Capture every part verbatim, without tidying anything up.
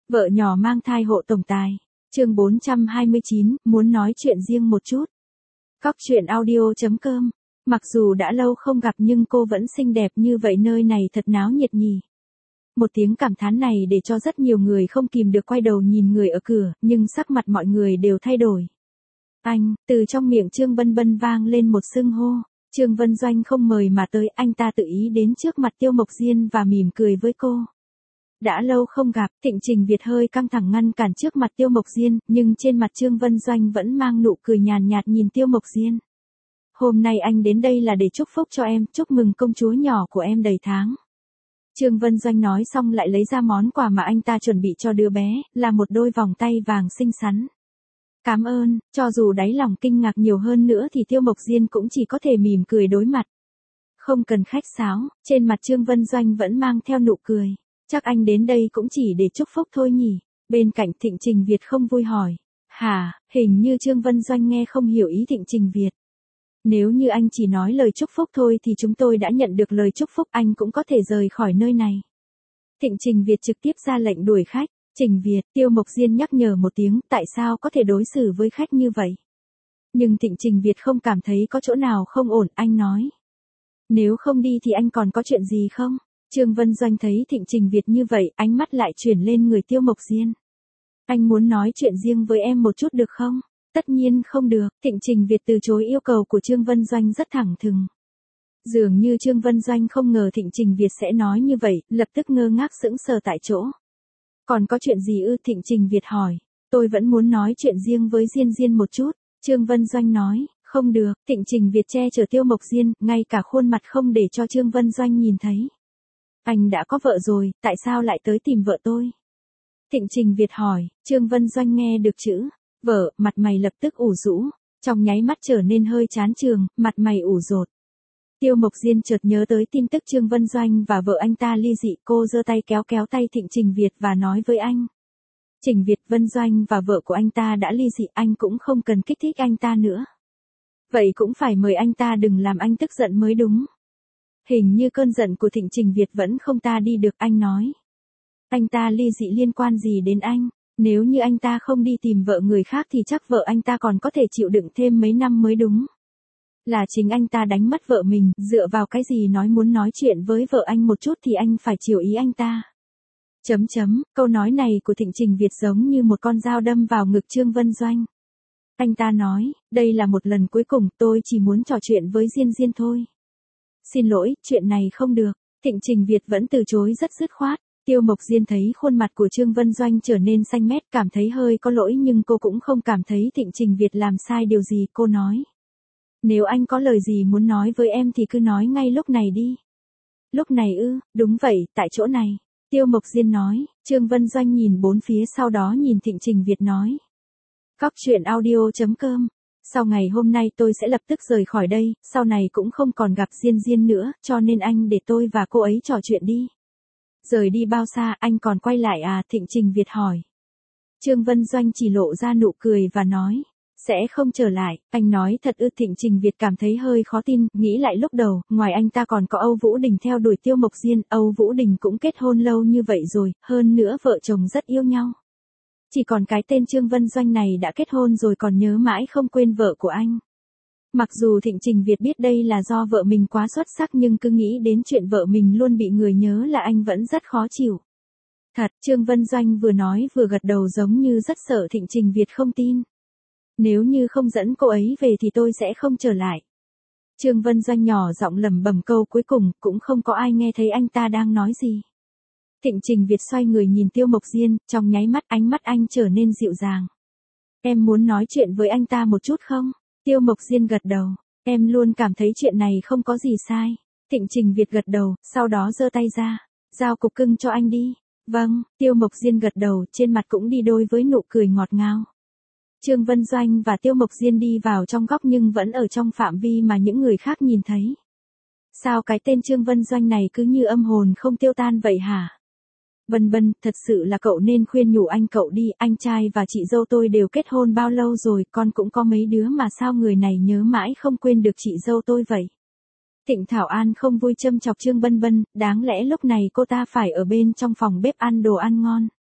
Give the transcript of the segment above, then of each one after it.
Vợ nhỏ mang thai hộ tổng tài. Chương bốn trăm hai mươi chín, muốn nói chuyện riêng một chút. Cóc truyện audio chấm com. Mặc dù đã lâu không gặp nhưng cô vẫn xinh đẹp như vậy, nơi này thật náo nhiệt nhỉ. Một tiếng cảm thán này để cho rất nhiều người không kìm được quay đầu nhìn người ở cửa, nhưng sắc mặt mọi người đều thay đổi. Anh, từ trong miệng Trương Bân Bân vang lên một xưng hô. Trương Vân Doanh không mời mà tới, anh ta tự ý đến trước mặt Tiêu Mộc Diên và mỉm cười với cô. Đã lâu không gặp, Thịnh Trình Việt hơi căng thẳng ngăn cản trước mặt Tiêu Mộc Diên, nhưng trên mặt Trương Vân Doanh vẫn mang nụ cười nhàn nhạt nhìn Tiêu Mộc Diên. Hôm nay anh đến đây là để chúc phúc cho em, chúc mừng công chúa nhỏ của em đầy tháng. Trương Vân Doanh nói xong lại lấy ra món quà mà anh ta chuẩn bị cho đứa bé, là một đôi vòng tay vàng xinh xắn. Cảm ơn, cho dù đáy lòng kinh ngạc nhiều hơn nữa thì Tiêu Mộc Diên cũng chỉ có thể mỉm cười đối mặt. Không cần khách sáo, trên mặt Trương Vân Doanh vẫn mang theo nụ cười. Chắc anh đến đây cũng chỉ để chúc phúc thôi nhỉ. Bên cạnh Thịnh Trình Việt không vui hỏi. Hả, hình như Trương Vân Doanh nghe không hiểu ý Thịnh Trình Việt. Nếu như anh chỉ nói lời chúc phúc thôi thì chúng tôi đã nhận được lời chúc phúc, anh cũng có thể rời khỏi nơi này. Thịnh Trình Việt trực tiếp ra lệnh đuổi khách. Trình Việt, Tiêu Mộc Diên nhắc nhở một tiếng, tại sao có thể đối xử với khách như vậy. Nhưng Thịnh Trình Việt không cảm thấy có chỗ nào không ổn, anh nói. Nếu không đi thì anh còn có chuyện gì không? Trương Vân Doanh thấy Thịnh Trình Việt như vậy, ánh mắt lại chuyển lên người Tiêu Mộc Diên. Anh muốn nói chuyện riêng với em một chút được không? Tất nhiên không được, Thịnh Trình Việt từ chối yêu cầu của Trương Vân Doanh rất thẳng thừng. Dường như Trương Vân Doanh không ngờ Thịnh Trình Việt sẽ nói như vậy, lập tức ngơ ngác sững sờ tại chỗ. Còn có chuyện gì ư? Thịnh Trình Việt hỏi. Tôi vẫn muốn nói chuyện riêng với Diên Diên một chút. Trương Vân Doanh nói. Không được, Thịnh Trình Việt che chở Tiêu Mộc Diên, ngay cả khuôn mặt không để cho Trương Vân Doanh nhìn thấy. Anh đã có vợ rồi, tại sao lại tới tìm vợ tôi? Thịnh Trình Việt hỏi. Trương Vân Doanh nghe được chữ vợ, mặt mày lập tức ủ rũ, trong nháy mắt trở nên hơi chán chường, mặt mày ủ rột. Tiêu Mộc Diên chợt nhớ tới tin tức Trương Vân Doanh và vợ anh ta ly dị, cô giơ tay kéo kéo tay Thịnh Trình Việt và nói với anh. Trình Việt, Vân Doanh và vợ của anh ta đã ly dị, anh cũng không cần kích thích anh ta nữa. Vậy cũng phải mời anh ta đừng làm anh tức giận mới đúng. Hình như cơn giận của Thịnh Trình Việt vẫn không ta đi được, anh nói. Anh ta ly dị liên quan gì đến anh? Nếu như anh ta không đi tìm vợ người khác thì chắc vợ anh ta còn có thể chịu đựng thêm mấy năm mới đúng. Là chính anh ta đánh mất vợ mình, dựa vào cái gì nói muốn nói chuyện với vợ anh một chút thì anh phải chiều ý anh ta. Chấm chấm, câu nói này của Thịnh Trình Việt giống như một con dao đâm vào ngực Trương Vân Doanh. Anh ta nói, đây là một lần cuối cùng, tôi chỉ muốn trò chuyện với Diên Diên thôi. Xin lỗi, chuyện này không được. Thịnh Trình Việt vẫn từ chối rất dứt khoát. Tiêu Mộc Diên thấy khuôn mặt của Trương Vân Doanh trở nên xanh mét, cảm thấy hơi có lỗi nhưng cô cũng không cảm thấy Thịnh Trình Việt làm sai điều gì, cô nói. Nếu anh có lời gì muốn nói với em thì cứ nói ngay lúc này đi. Lúc này ư, đúng vậy, tại chỗ này. Tiêu Mộc Diên nói. Trương Vân Doanh nhìn bốn phía, sau đó nhìn Thịnh Trình Việt nói. Cóc truyện audio chấm com. Sau ngày hôm nay tôi sẽ lập tức rời khỏi đây, sau này cũng không còn gặp Diên Diên nữa, cho nên anh để tôi và cô ấy trò chuyện đi. Rời đi bao xa, anh còn quay lại à? Thịnh Trình Việt hỏi. Trương Vân Doanh chỉ lộ ra nụ cười và nói. Sẽ không trở lại, anh nói thật ư? Thịnh Trình Việt cảm thấy hơi khó tin, nghĩ lại lúc đầu, ngoài anh ta còn có Âu Vũ Đình theo đuổi Tiêu Mộc Diên, Âu Vũ Đình cũng kết hôn lâu như vậy rồi, hơn nữa vợ chồng rất yêu nhau. Chỉ còn cái tên Trương Vân Doanh này đã kết hôn rồi còn nhớ mãi không quên vợ của anh. Mặc dù Thịnh Trình Việt biết đây là do vợ mình quá xuất sắc nhưng cứ nghĩ đến chuyện vợ mình luôn bị người nhớ là anh vẫn rất khó chịu. Thật, Trương Vân Doanh vừa nói vừa gật đầu giống như rất sợ Thịnh Trình Việt không tin. Nếu như không dẫn cô ấy về thì tôi sẽ không trở lại. Trương Vân Doanh nhỏ giọng lẩm bẩm câu cuối cùng, cũng không có ai nghe thấy anh ta đang nói gì. Thịnh Trình Việt xoay người nhìn Tiêu Mộc Diên, trong nháy mắt ánh mắt anh trở nên dịu dàng. Em muốn nói chuyện với anh ta một chút không? Tiêu Mộc Diên gật đầu. Em luôn cảm thấy chuyện này không có gì sai. Thịnh Trình Việt gật đầu, sau đó giơ tay ra. Giao cục cưng cho anh đi. Vâng, Tiêu Mộc Diên gật đầu, trên mặt cũng đi đôi với nụ cười ngọt ngào. Trương Vân Doanh và Tiêu Mộc Diên đi vào trong góc nhưng vẫn ở trong phạm vi mà những người khác nhìn thấy. Sao cái tên Trương Vân Doanh này cứ như âm hồn không tiêu tan vậy hả? Vân Bân, thật sự là cậu nên khuyên nhủ anh cậu đi, anh trai và chị dâu tôi đều kết hôn bao lâu rồi, con cũng có mấy đứa mà sao người này nhớ mãi không quên được chị dâu tôi vậy. Thịnh Thảo An không vui châm chọc Trương Bân Bân, đáng lẽ lúc này cô ta phải ở bên trong phòng bếp ăn đồ ăn ngon.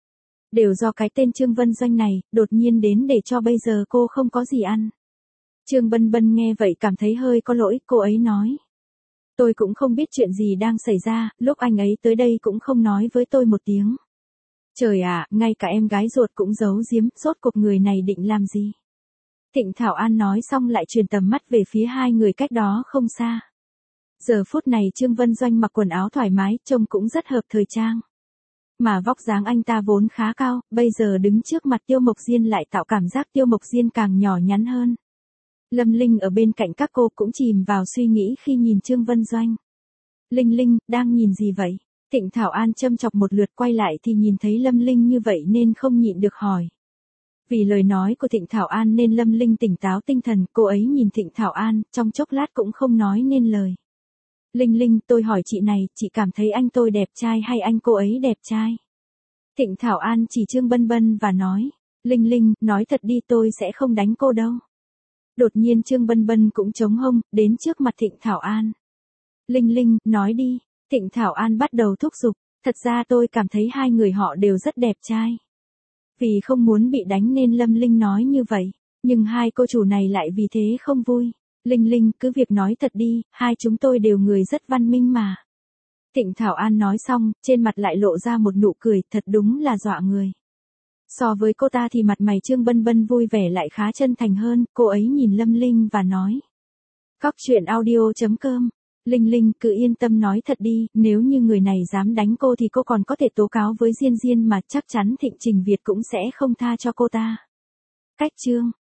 Đều do cái tên Trương Vân Doanh này, đột nhiên đến để cho bây giờ cô không có gì ăn. Trương Bân Bân nghe vậy cảm thấy hơi có lỗi, cô ấy nói. Tôi cũng không biết chuyện gì đang xảy ra, lúc anh ấy tới đây cũng không nói với tôi một tiếng. Trời ạ, ngay cả em gái ruột cũng giấu giếm, rốt cuộc người này định làm gì? Thịnh Thảo An nói xong lại truyền tầm mắt về phía hai người cách đó không xa. Giờ phút này Trương Vân Doanh mặc quần áo thoải mái, trông cũng rất hợp thời trang. Mà vóc dáng anh ta vốn khá cao, bây giờ đứng trước mặt Tiêu Mộc Diên lại tạo cảm giác Tiêu Mộc Diên càng nhỏ nhắn hơn. Lâm Linh ở bên cạnh các cô cũng chìm vào suy nghĩ khi nhìn Trương Vân Doanh. Linh Linh, đang nhìn gì vậy? Thịnh Thảo An châm chọc một lượt quay lại thì nhìn thấy Lâm Linh như vậy nên không nhịn được hỏi. Vì lời nói của Thịnh Thảo An nên Lâm Linh tỉnh táo tinh thần, cô ấy nhìn Thịnh Thảo An, trong chốc lát cũng không nói nên lời. Linh Linh, tôi hỏi chị này, chị cảm thấy anh tôi đẹp trai hay anh cô ấy đẹp trai? Thịnh Thảo An chỉ Trương Bân Bân và nói, Linh Linh, nói thật đi tôi sẽ không đánh cô đâu. Đột nhiên Trương Bân Bân cũng chống hông, đến trước mặt Thịnh Thảo An. Linh Linh, nói đi. Thịnh Thảo An bắt đầu thúc giục, thật ra tôi cảm thấy hai người họ đều rất đẹp trai. Vì không muốn bị đánh nên Lâm Linh nói như vậy, nhưng hai cô chủ này lại vì thế không vui. Linh Linh, cứ việc nói thật đi, hai chúng tôi đều người rất văn minh mà. Thịnh Thảo An nói xong, trên mặt lại lộ ra một nụ cười, thật đúng là dọa người. So với cô ta thì mặt mày Trương Bân Bân vui vẻ lại khá chân thành hơn, cô ấy nhìn Lâm Linh và nói. Cóc truyện audio chấm com. Linh Linh, cứ yên tâm nói thật đi, nếu như người này dám đánh cô thì cô còn có thể tố cáo với Diên Diên mà chắc chắn Thịnh Trình Việt cũng sẽ không tha cho cô ta. Cách chương